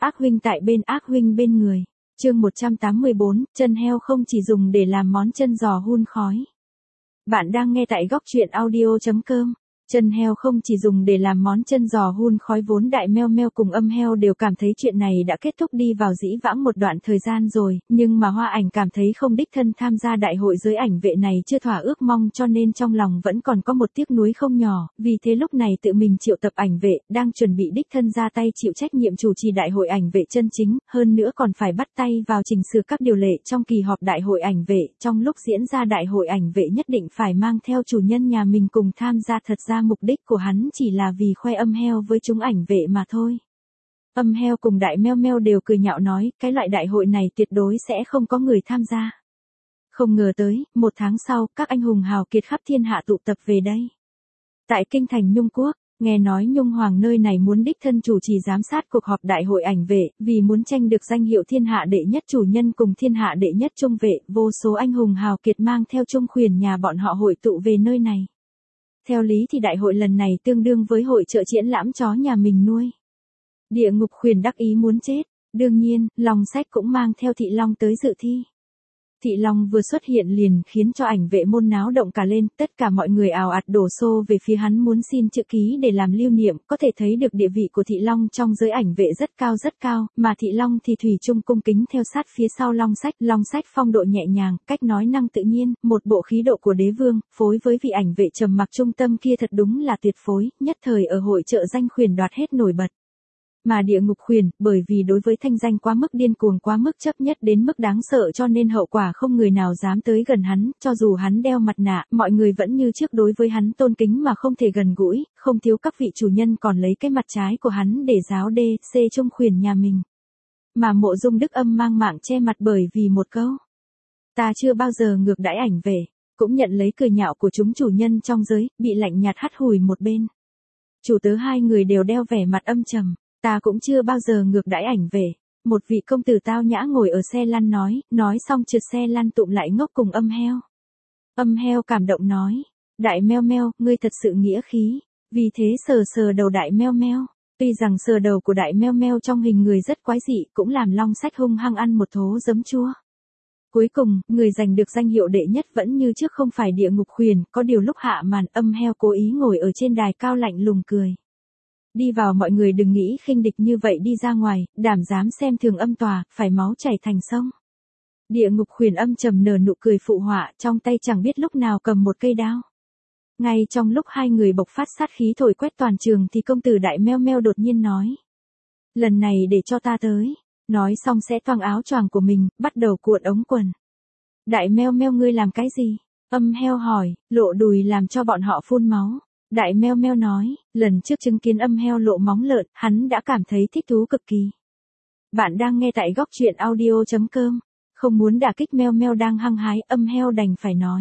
Ác huynh tại bên, ác huynh bên người. Chương 184, chân heo không chỉ dùng để làm món chân giò hun khói. Bạn đang nghe tại góc truyện audio.com. Chân heo không chỉ dùng để làm món chân giò hun khói, vốn Đại Meo Meo cùng Âm Heo đều cảm thấy chuyện này đã kết thúc đi vào dĩ vãng một đoạn thời gian rồi, nhưng mà Hoa Ảnh cảm thấy không đích thân tham gia đại hội giới ảnh vệ này chưa thỏa ước mong, cho nên trong lòng vẫn còn có một tiếc nuối không nhỏ, vì thế lúc này tự mình triệu tập ảnh vệ, đang chuẩn bị đích thân ra tay chịu trách nhiệm chủ trì đại hội ảnh vệ chân chính, hơn nữa còn phải bắt tay vào chỉnh sửa các điều lệ trong kỳ họp đại hội ảnh vệ. Trong lúc diễn ra đại hội ảnh vệ nhất định phải mang theo chủ nhân nhà mình cùng tham gia, thật ra mục đích của hắn chỉ là vì khoe Âm Heo với chúng ảnh vệ mà thôi. Âm Heo cùng Đại Meo Meo đều cười nhạo nói, cái loại đại hội này tuyệt đối sẽ không có người tham gia. Không ngờ tới, một tháng sau, các anh hùng hào kiệt khắp thiên hạ tụ tập về đây. Tại kinh thành Nhung Quốc, nghe nói Nhung Hoàng nơi này muốn đích thân chủ trì giám sát cuộc họp đại hội ảnh vệ, vì muốn tranh được danh hiệu thiên hạ đệ nhất chủ nhân cùng thiên hạ đệ nhất trung vệ, vô số anh hùng hào kiệt mang theo trung khuyển nhà bọn họ hội tụ về nơi này. Theo lý thì đại hội lần này tương đương với hội chợ triển lãm chó nhà mình nuôi. Địa ngục khuyển đắc ý muốn chết, đương nhiên, Long Sách cũng mang theo Thị Long tới dự thi. Thị Long vừa xuất hiện liền khiến cho ảnh vệ môn náo động cả lên, tất cả mọi người ào ạt đổ xô về phía hắn muốn xin chữ ký để làm lưu niệm, có thể thấy được địa vị của Thị Long trong giới ảnh vệ rất cao, mà Thị Long thì thủy chung cung kính theo sát phía sau Long Sách phong độ nhẹ nhàng, cách nói năng tự nhiên, một bộ khí độ của đế vương, phối với vị ảnh vệ trầm mặc trung tâm kia thật đúng là tuyệt phối, nhất thời ở hội chợ danh khuyển đoạt hết nổi bật. Mà địa ngục khuyển, bởi vì đối với thanh danh quá mức điên cuồng, quá mức chấp nhất đến mức đáng sợ, cho nên hậu quả không người nào dám tới gần hắn, cho dù hắn đeo mặt nạ, mọi người vẫn như trước đối với hắn tôn kính mà không thể gần gũi, không thiếu các vị chủ nhân còn lấy cái mặt trái của hắn để giáo đê trung khuyển nhà mình. Mà Mộ Dung Đức Âm mang mạng che mặt bởi vì một câu: ta chưa bao giờ ngược đãi ảnh vệ, cũng nhận lấy cười nhạo của chúng chủ nhân trong giới, bị lạnh nhạt hắt hủi một bên. Chủ tớ hai người đều đeo vẻ mặt âm trầm. Ta cũng chưa bao giờ ngược đãi ảnh vệ. Một vị công tử tao nhã ngồi ở xe lăn nói xong trượt xe lăn tụm lại ngốc cùng Âm Heo. Âm Heo cảm động nói, Đại Meo Meo, ngươi thật sự nghĩa khí. Vì thế sờ đầu Đại Meo Meo. Tuy rằng sờ đầu của Đại Meo Meo trong hình người rất quái dị, cũng làm Long Sách hung hăng ăn một thố giấm chua. Cuối cùng, người giành được danh hiệu đệ nhất vẫn như trước không phải địa ngục khuyển, có điều lúc hạ màn, Âm Heo cố ý ngồi ở trên đài cao lạnh lùng cười. Đi vào mọi người đừng nghĩ khinh địch như vậy đi ra ngoài, đảm dám xem thường Âm tòa, phải máu chảy thành sông. Địa ngục khuyển âm trầm nở nụ cười phụ họa, trong tay chẳng biết lúc nào cầm một cây đao. Ngay trong lúc hai người bộc phát sát khí thổi quét toàn trường thì công tử Đại Meo Meo đột nhiên nói: lần này để cho ta tới. Nói xong sẽ toang áo choàng của mình, bắt đầu cuộn ống quần. Đại Meo Meo, ngươi làm cái gì? Âm Heo hỏi, lộ đùi làm cho bọn họ phun máu. Đại Meo Meo nói, lần trước chứng kiến Âm Heo lộ móng lợn, hắn đã cảm thấy thích thú cực kỳ. Bạn đang nghe tại góc truyện audio.com. Không muốn đả kích Meo Meo đang hăng hái, Âm Heo đành phải nói: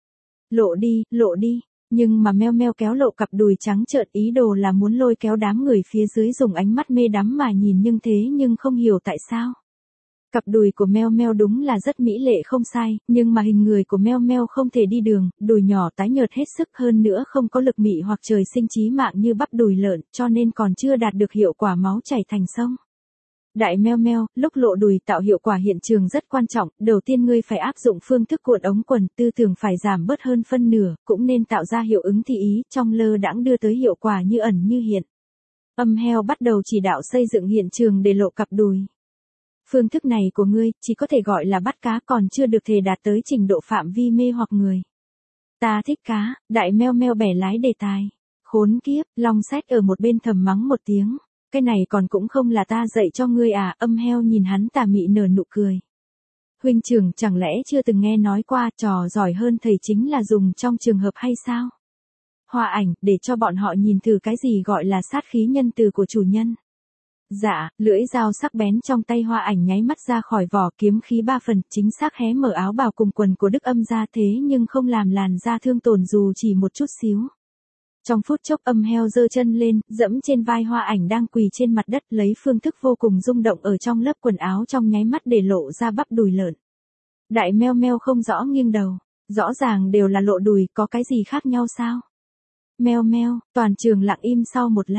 lộ đi. Nhưng mà Meo Meo kéo lộ cặp đùi trắng trợn, ý đồ là muốn lôi kéo đám người phía dưới dùng ánh mắt mê đắm mà nhìn, nhưng không hiểu tại sao. Cặp đùi của Meo Meo đúng là rất mỹ lệ không sai, nhưng mà hình người của Meo Meo không thể đi đường, đùi nhỏ tái nhợt hết sức, hơn nữa không có lực mị hoặc trời sinh chí mạng như bắp đùi lợn, cho nên còn chưa đạt được hiệu quả máu chảy thành sông. Đại Meo Meo, lúc lộ đùi tạo hiệu quả hiện trường rất quan trọng, đầu tiên ngươi phải áp dụng phương thức cuộn ống quần, tư tưởng phải giảm bớt hơn phân nửa, cũng nên tạo ra hiệu ứng thị ý, trong lơ đãng đưa tới hiệu quả như ẩn như hiện. Âm Heo bắt đầu chỉ đạo xây dựng hiện trường để lộ cặp đùi. Phương thức này của ngươi, chỉ có thể gọi là bắt cá, còn chưa được thể đạt tới trình độ phạm vi mê hoặc người. Ta thích cá. Đại Meo Meo bẻ lái đề tài. Khốn kiếp, Long Sách ở một bên thầm mắng một tiếng. Cái này còn cũng không là ta dạy cho ngươi à? Âm Heo nhìn hắn tà mị nở nụ cười. Huynh trưởng chẳng lẽ chưa từng nghe nói qua trò giỏi hơn thầy chính là dùng trong trường hợp hay sao? Hoa Ảnh, để cho bọn họ nhìn thử cái gì gọi là sát khí nhân từ của chủ nhân. Dạ, lưỡi dao sắc bén trong tay Hoa Ảnh nháy mắt ra khỏi vỏ, kiếm khí 3 phần, chính xác hé mở áo bào cùng quần của Đức Âm ra, thế nhưng không làm làn da thương tổn dù chỉ một chút xíu. Trong phút chốc Âm Heo giơ chân lên, dẫm trên vai Hoa Ảnh đang quỳ trên mặt đất, lấy phương thức vô cùng rung động ở trong lớp quần áo trong nháy mắt để lộ ra bắp đùi lợn. Đại Meo Meo không rõ nghiêng đầu, rõ ràng đều là lộ đùi, có cái gì khác nhau sao? Meo Meo, toàn trường lặng im sau một lát.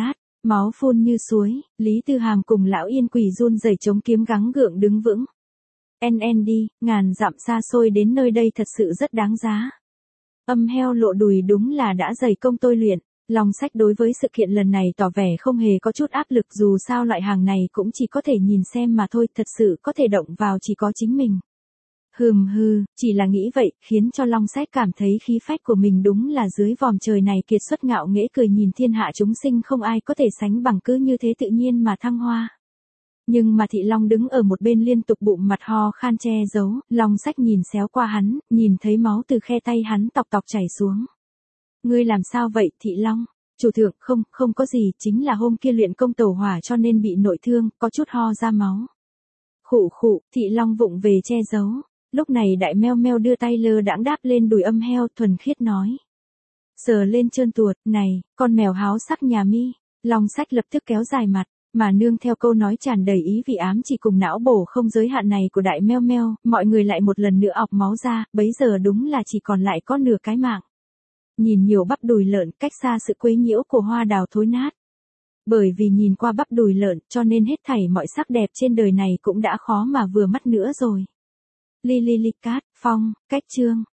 Máu phun như suối, Lý Tư Hàm cùng lão Yên Quỷ run rẩy chống kiếm gắng gượng đứng vững. NND, ngàn dặm xa xôi đến nơi đây thật sự rất đáng giá. Âm heo lộ đùi đúng là đã dày công tôi luyện. Long Sách đối với sự kiện lần này tỏ vẻ không hề có chút áp lực, dù sao loại hàng này cũng chỉ có thể nhìn xem mà thôi, thật sự có thể động vào chỉ có chính mình. Chỉ là nghĩ vậy, khiến cho Long Sách cảm thấy khí phách của mình đúng là dưới vòm trời này kiệt xuất ngạo nghễ cười nhìn thiên hạ chúng sinh, không ai có thể sánh bằng, cứ như thế tự nhiên mà thăng hoa. Nhưng mà Thị Long đứng ở một bên liên tục bụng mặt ho khan che giấu, Long Sách nhìn xéo qua hắn, nhìn thấy máu từ khe tay hắn tọc tọc chảy xuống. Ngươi làm sao vậy, Thị Long? Chủ thượng, không có gì, chính là hôm kia luyện công tẩu hỏa cho nên bị nội thương, có chút ho ra máu. Khụ, Thị Long vụng về che giấu. Lúc này đại meo meo đưa tay lơ đãng đáp lên đùi âm heo, thuần khiết nói. Sờ lên trơn tuột, này, con mèo háo sắc nhà mi. Long Sách lập tức kéo dài mặt, mà nương theo câu nói tràn đầy ý vị ám chỉ cùng não bổ không giới hạn này của đại meo meo, mọi người lại một lần nữa ọc máu ra, bấy giờ đúng là chỉ còn lại có nửa cái mạng. Nhìn nhiều bắp đùi lợn, cách xa sự quấy nhiễu của hoa đào thối nát. Bởi vì nhìn qua bắp đùi lợn, cho nên hết thảy mọi sắc đẹp trên đời này cũng đã khó mà vừa mắt nữa rồi. Li Li Li Cát, Phong, Cách Chương.